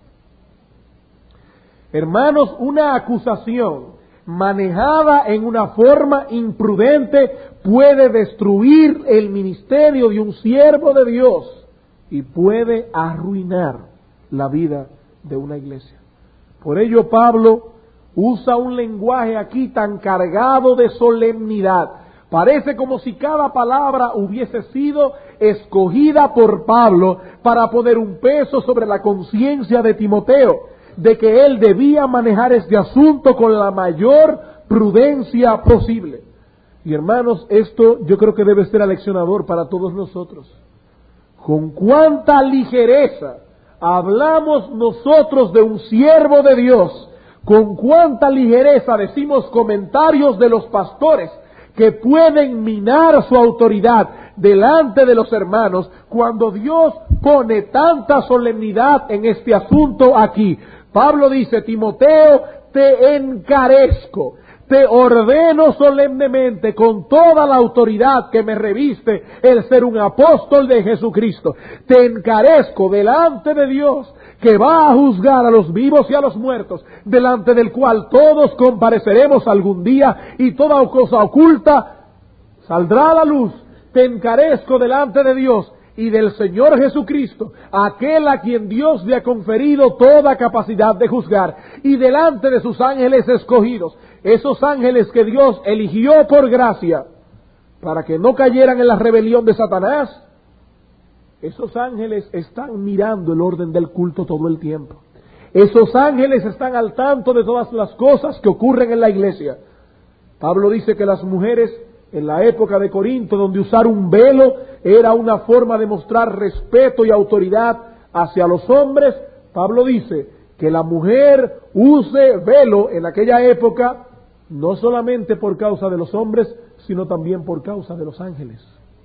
Hermanos, una acusación manejada en una forma imprudente puede destruir el ministerio de un siervo de Dios y puede arruinar la vida de una iglesia. Por ello Pablo usa un lenguaje aquí tan cargado de solemnidad. Parece como si cada palabra hubiese sido escogida por Pablo para poner un peso sobre la conciencia de Timoteo, de que él debía manejar este asunto con la mayor prudencia posible. Y hermanos, esto yo creo que debe ser aleccionador para todos nosotros. Con cuánta ligereza hablamos nosotros de un siervo de Dios, con cuánta ligereza decimos comentarios de los pastores que pueden minar su autoridad delante de los hermanos, cuando Dios pone tanta solemnidad en este asunto aquí. Pablo dice, Timoteo, te encarezco, te ordeno solemnemente con toda la autoridad que me reviste el ser un apóstol de Jesucristo. Te encarezco delante de Dios, que va a juzgar a los vivos y a los muertos, delante del cual todos compareceremos algún día, y toda cosa oculta saldrá a la luz. Te encarezco delante de Dios y del Señor Jesucristo, aquel a quien Dios le ha conferido toda capacidad de juzgar, y delante de sus ángeles escogidos, esos ángeles que Dios eligió por gracia, para que no cayeran en la rebelión de Satanás. Esos ángeles están mirando el orden del culto todo el tiempo. Esos ángeles están al tanto de todas las cosas que ocurren en la iglesia. Pablo dice que las mujeres en la época de Corinto, donde usar un velo era una forma de mostrar respeto y autoridad hacia los hombres, Pablo dice que la mujer use velo en aquella época no solamente por causa de los hombres, sino también por causa de los ángeles.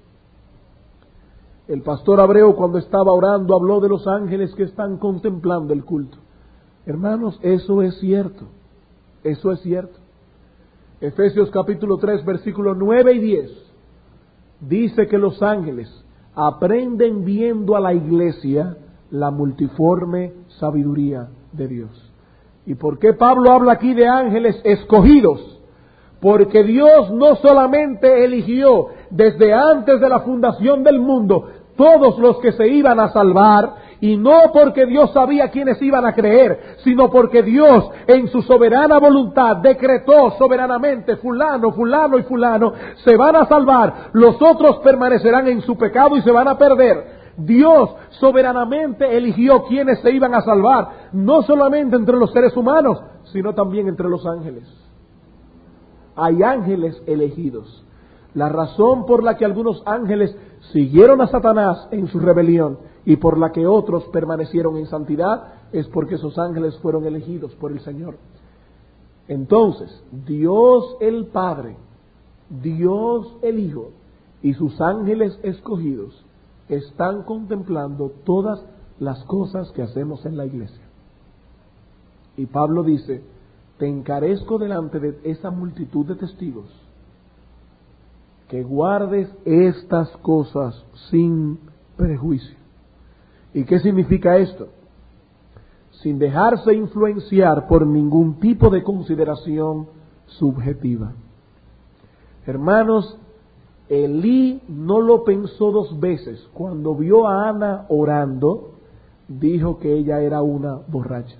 El pastor Abreu, cuando estaba orando, habló de los ángeles que están contemplando el culto. Hermanos, eso es cierto, eso es cierto. Efesios capítulo tres, versículos nueve y diez, dice que los ángeles aprenden viendo a la iglesia la multiforme sabiduría de Dios. ¿Y por qué Pablo habla aquí de ángeles escogidos? Porque Dios no solamente eligió desde antes de la fundación del mundo todos los que se iban a salvar, y no porque Dios sabía quiénes iban a creer, sino porque Dios en su soberana voluntad decretó soberanamente, fulano, fulano y fulano se van a salvar, los otros permanecerán en su pecado y se van a perder. Dios soberanamente eligió quienes se iban a salvar, no solamente entre los seres humanos, sino también entre los ángeles. Hay ángeles elegidos. La razón por la que algunos ángeles siguieron a Satanás en su rebelión y por la que otros permanecieron en santidad es porque esos ángeles fueron elegidos por el Señor. Entonces, Dios el Padre, Dios el Hijo y sus ángeles escogidos están contemplando todas las cosas que hacemos en la iglesia. Y Pablo dice, te encarezco delante de esa multitud de testigos que guardes estas cosas sin prejuicio. ¿Y qué significa esto? Sin dejarse influenciar por ningún tipo de consideración subjetiva. Hermanos, Elí no lo pensó dos veces. Cuando vio a Ana orando, dijo que ella era una borracha.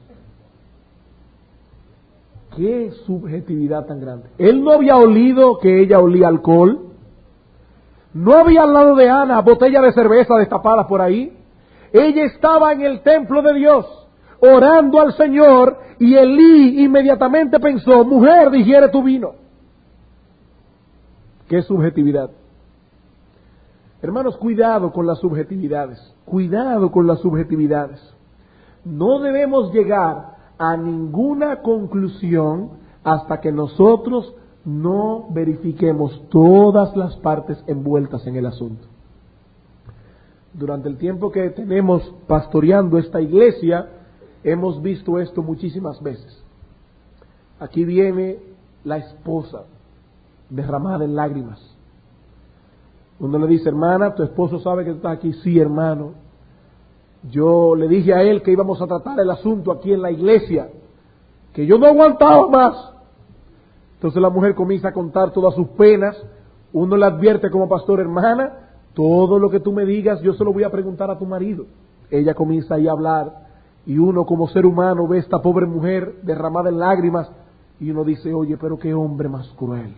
¡Qué subjetividad tan grande! Él no había olido que ella olía alcohol. No había al lado de Ana botella de cerveza destapada por ahí. Ella estaba en el templo de Dios, orando al Señor, y Elí inmediatamente pensó, mujer, digiere tu vino. ¡Qué subjetividad! Hermanos, cuidado con las subjetividades, cuidado con las subjetividades. No debemos llegar a ninguna conclusión hasta que nosotros no verifiquemos todas las partes envueltas en el asunto. Durante el tiempo que tenemos pastoreando esta iglesia, hemos visto esto muchísimas veces. Aquí viene la esposa derramada en lágrimas. Uno le dice, hermana, ¿tu esposo sabe que tú estás aquí? Sí, hermano. Yo le dije a él que íbamos a tratar el asunto aquí en la iglesia, que yo no aguantaba más. Entonces la mujer comienza a contar todas sus penas. Uno le advierte como pastor, hermana, todo lo que tú me digas yo se lo voy a preguntar a tu marido. Ella comienza ahí a hablar y uno como ser humano ve a esta pobre mujer derramada en lágrimas y uno dice, oye, pero qué hombre más cruel.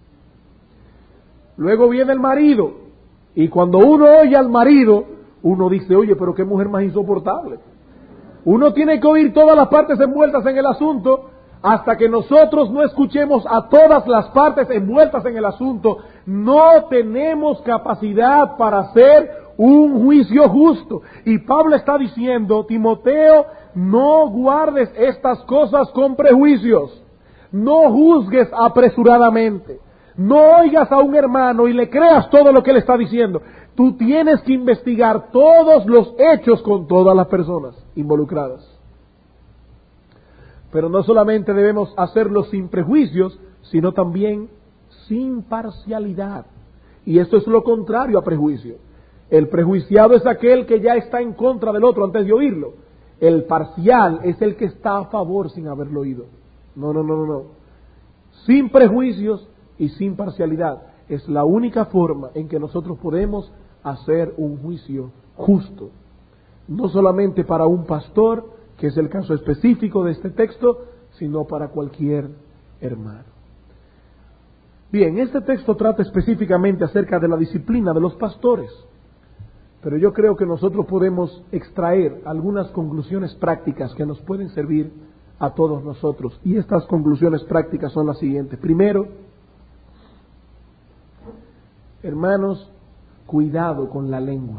Luego viene el marido y cuando uno oye al marido, uno dice, oye, pero qué mujer más insoportable. Uno tiene que oír todas las partes envueltas en el asunto. Hasta que nosotros no escuchemos a todas las partes envueltas en el asunto, no tenemos capacidad para hacer un juicio justo. Y Pablo está diciendo, Timoteo, no guardes estas cosas con prejuicios, no juzgues apresuradamente, no oigas a un hermano y le creas todo lo que él está diciendo. Tú tienes que investigar todos los hechos con todas las personas involucradas. Pero no solamente debemos hacerlo sin prejuicios, sino también sin parcialidad. Y esto es lo contrario a prejuicio. El prejuiciado es aquel que ya está en contra del otro antes de oírlo. El parcial es el que está a favor sin haberlo oído. No, no, no, no, no. Sin prejuicios y sin parcialidad. Es la única forma en que nosotros podemos hacer un juicio justo. No solamente para un pastor, que es el caso específico de este texto, sino para cualquier hermano. Bien, este texto trata específicamente acerca de la disciplina de los pastores, pero yo creo que nosotros podemos extraer algunas conclusiones prácticas que nos pueden servir a todos nosotros, y estas conclusiones prácticas son las siguientes. Primero, hermanos, cuidado con la lengua.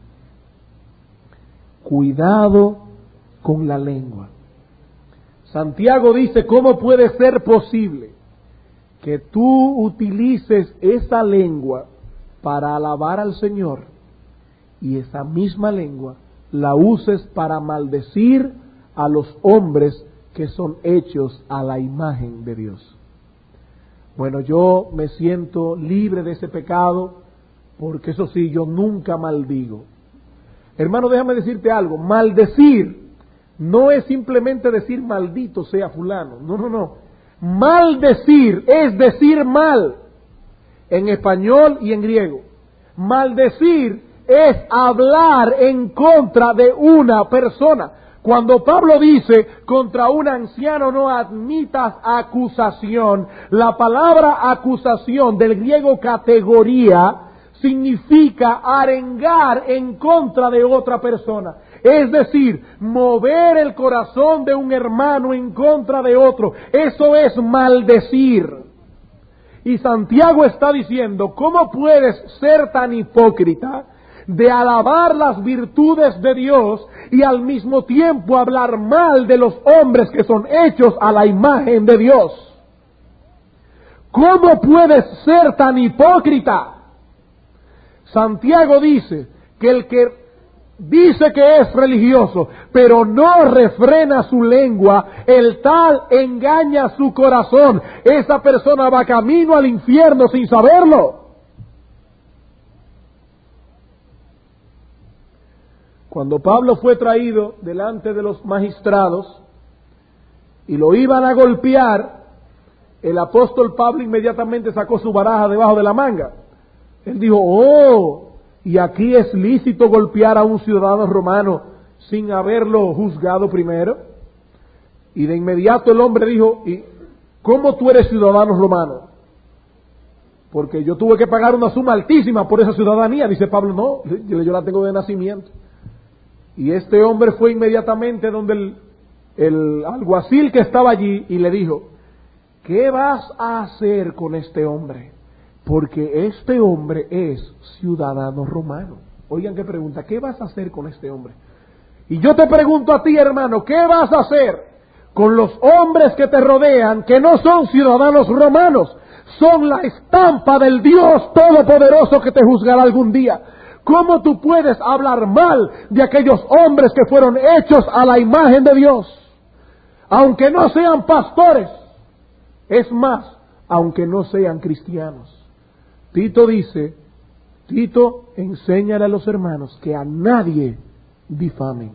Cuidado con la lengua. Santiago dice, ¿cómo puede ser posible que tú utilices esa lengua para alabar al Señor y esa misma lengua la uses para maldecir a los hombres que son hechos a la imagen de Dios? Bueno, yo me siento libre de ese pecado, porque eso sí, yo nunca maldigo. Hermano, déjame decirte algo, maldecir no es simplemente decir maldito sea fulano, no, no, no. Maldecir es decir mal, en español y en griego. Maldecir es hablar en contra de una persona. Cuando Pablo dice, contra un anciano no admitas acusación, la palabra acusación del griego categoría significa arengar en contra de otra persona. Es decir, mover el corazón de un hermano en contra de otro. Eso es maldecir. Y Santiago está diciendo, ¿cómo puedes ser tan hipócrita de alabar las virtudes de Dios y al mismo tiempo hablar mal de los hombres que son hechos a la imagen de Dios? ¿Cómo puedes ser tan hipócrita? Santiago dice que el que dice que es religioso, pero no refrena su lengua, el tal engaña su corazón. Esa persona va camino al infierno sin saberlo. Cuando Pablo fue traído delante de los magistrados y lo iban a golpear, el apóstol Pablo inmediatamente sacó su baraja debajo de la manga. Él dijo, oh, y aquí es lícito golpear a un ciudadano romano sin haberlo juzgado primero. Y de inmediato el hombre dijo, ¿y cómo tú eres ciudadano romano? Porque yo tuve que pagar una suma altísima por esa ciudadanía. Dice Pablo, no, yo, yo la tengo de nacimiento. Y este hombre fue inmediatamente donde el, el alguacil que estaba allí y le dijo, ¿qué vas a hacer con este hombre? Porque este hombre es ciudadano romano. Oigan qué pregunta, ¿qué vas a hacer con este hombre? Y yo te pregunto a ti, hermano, ¿qué vas a hacer con los hombres que te rodean que no son ciudadanos romanos? Son la estampa del Dios Todopoderoso que te juzgará algún día. ¿Cómo tú puedes hablar mal de aquellos hombres que fueron hechos a la imagen de Dios? Aunque no sean pastores, es más, aunque no sean cristianos. Tito dice, Tito, enséñale a los hermanos que a nadie difamen.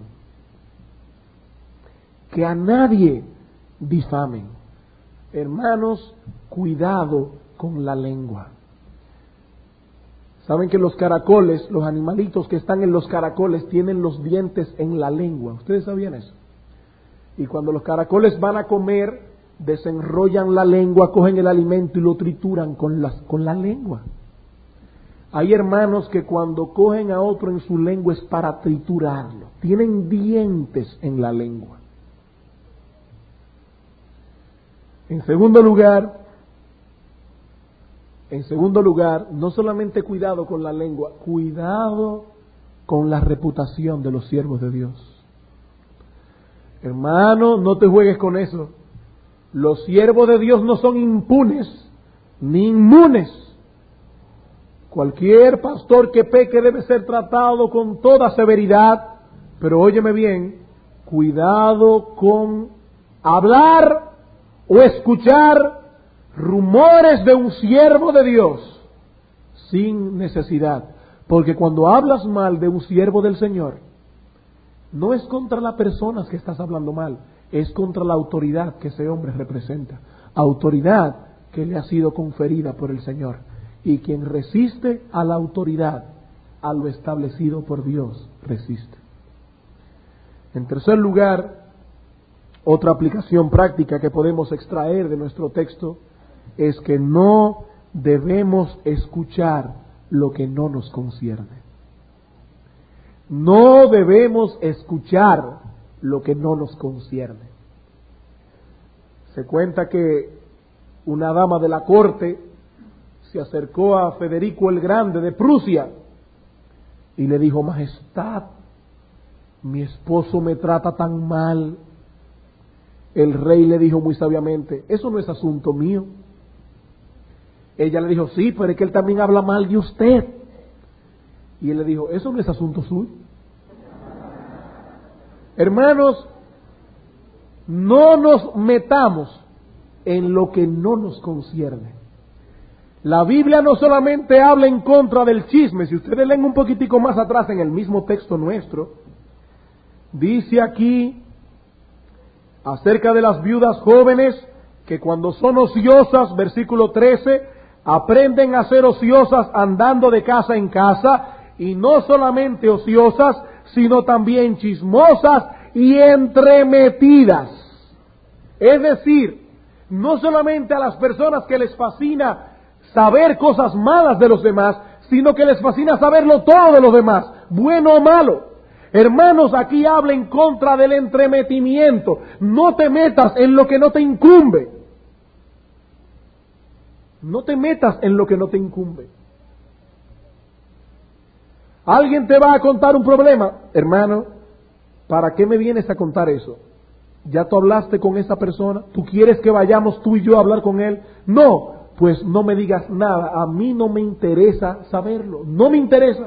Que a nadie difamen. Hermanos, cuidado con la lengua. Saben que los caracoles, los animalitos que están en los caracoles tienen los dientes en la lengua. ¿Ustedes sabían eso? Y cuando los caracoles van a comer, desenrollan la lengua, cogen el alimento y lo trituran con, las, con la lengua. Hay hermanos que cuando cogen a otro en su lengua es para triturarlo. Tienen dientes en la lengua. En segundo lugar, en segundo lugar, no solamente cuidado con la lengua, cuidado con la reputación de los siervos de Dios. Hermano, no te juegues con eso. Los siervos de Dios no son impunes ni inmunes. Cualquier pastor que peque debe ser tratado con toda severidad, pero óyeme bien, cuidado con hablar o escuchar rumores de un siervo de Dios sin necesidad, porque cuando hablas mal de un siervo del Señor, no es contra las personas que estás hablando mal, es contra la autoridad que ese hombre representa, autoridad que le ha sido conferida por el Señor, y quien resiste a la autoridad, a lo establecido por Dios, resiste. En tercer lugar, otra aplicación práctica que podemos extraer de nuestro texto es que no debemos escuchar lo que no nos concierne. No debemos escuchar lo que no nos concierne. Se cuenta que una dama de la corte se acercó a Federico el Grande de Prusia y le dijo, Majestad, mi esposo me trata tan mal. El rey le dijo muy sabiamente, eso no es asunto mío. Ella le dijo, sí, pero es que él también habla mal de usted. Y él le dijo, eso no es asunto suyo. Hermanos, no nos metamos en lo que no nos concierne. La Biblia no solamente habla en contra del chisme, si ustedes leen un poquitico más atrás en el mismo texto nuestro, dice aquí acerca de las viudas jóvenes que cuando son ociosas, versículo trece, aprenden a ser ociosas andando de casa en casa, y no solamente ociosas, sino también chismosas y entremetidas. Es decir, no solamente a las personas que les fascina saber cosas malas de los demás, sino que les fascina saberlo todo de los demás, bueno o malo. Hermanos, aquí habla en contra del entremetimiento. No te metas en lo que no te incumbe. No te metas en lo que no te incumbe. Alguien te va a contar un problema, hermano, ¿para qué me vienes a contar eso? ¿Ya tú hablaste con esa persona? ¿Tú quieres que vayamos tú y yo a hablar con él? No, pues no me digas nada, a mí no me interesa saberlo, no me interesa.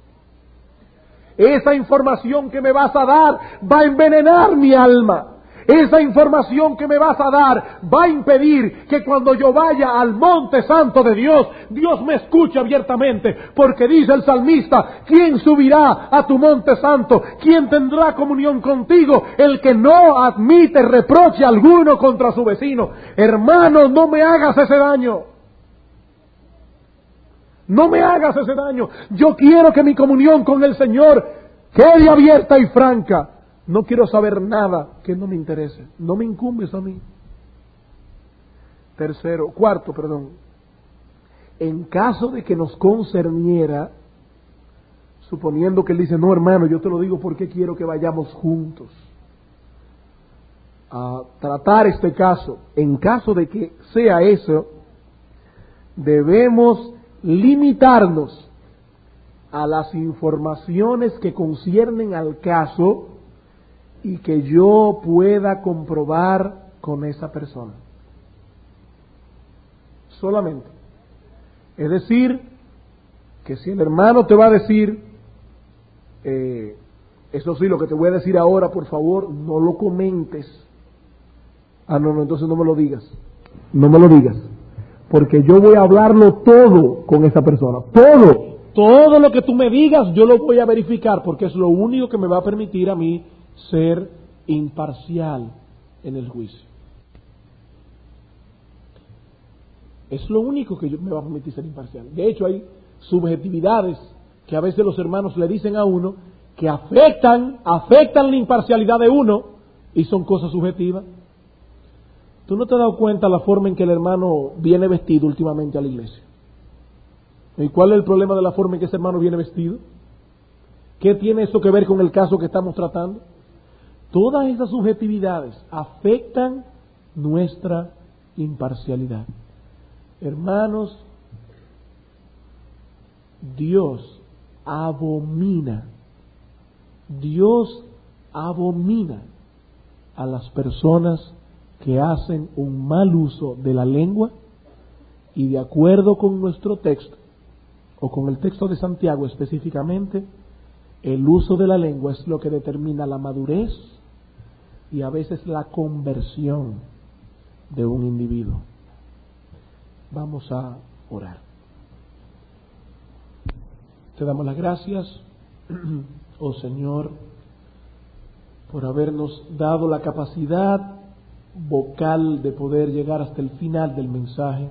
Esa información que me vas a dar va a envenenar mi alma. Esa información que me vas a dar va a impedir que cuando yo vaya al monte santo de Dios, Dios me escuche abiertamente, porque dice el salmista, ¿quién subirá a tu monte santo? ¿Quién tendrá comunión contigo? El que no admite reproche alguno contra su vecino. Hermano, no me hagas ese daño. No me hagas ese daño. Yo quiero que mi comunión con el Señor quede abierta y franca. No quiero saber nada que no me interese. No me incumbes a mí. Tercero, cuarto, perdón. En caso de que nos concerniera, suponiendo que él dice, no hermano, yo te lo digo porque quiero que vayamos juntos a tratar este caso. En caso de que sea eso, debemos limitarnos a las informaciones que conciernen al caso y que yo pueda comprobar con esa persona. Solamente. Es decir, que si el hermano te va a decir, eh, eso sí, lo que te voy a decir ahora, por favor, no lo comentes. Ah, no, no, entonces no me lo digas. No me lo digas. Porque yo voy a hablarlo todo con esa persona. Todo. Todo lo que tú me digas, yo lo voy a verificar, porque es lo único que me va a permitir a mí ser imparcial en el juicio. Es lo único que me va a permitir ser imparcial. De hecho, hay subjetividades que a veces los hermanos le dicen a uno que afectan, afectan la imparcialidad de uno y son cosas subjetivas. ¿Tú no te has dado cuenta la forma en que el hermano viene vestido últimamente a la iglesia? ¿Y cuál es el problema de la forma en que ese hermano viene vestido? ¿Qué tiene eso que ver con el caso que estamos tratando? Todas esas subjetividades afectan nuestra imparcialidad. Hermanos, Dios abomina, Dios abomina a las personas que hacen un mal uso de la lengua, y de acuerdo con nuestro texto, o con el texto de Santiago específicamente, el uso de la lengua es lo que determina la madurez y a veces la conversión de un individuo. Vamos a orar. Te damos las gracias, oh Señor, por habernos dado la capacidad vocal de poder llegar hasta el final del mensaje.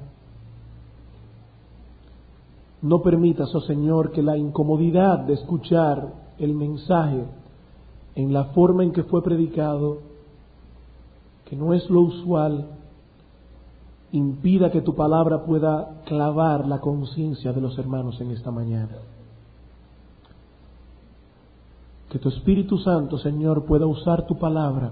No permitas, oh Señor, que la incomodidad de escuchar el mensaje en la forma en que fue predicado, que no es lo usual, impida que tu palabra pueda clavar la conciencia de los hermanos en esta mañana. Que tu Espíritu Santo, Señor, pueda usar tu palabra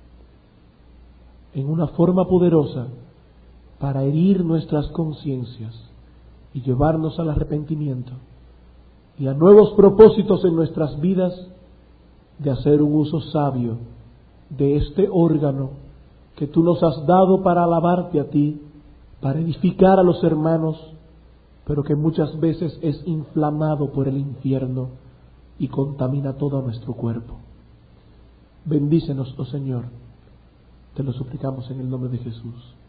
en una forma poderosa para herir nuestras conciencias y llevarnos al arrepentimiento y a nuevos propósitos en nuestras vidas, de hacer un uso sabio de este órgano que tú nos has dado para alabarte a ti, para edificar a los hermanos, pero que muchas veces es inflamado por el infierno y contamina todo nuestro cuerpo. Bendícenos, oh Señor, te lo suplicamos en el nombre de Jesús.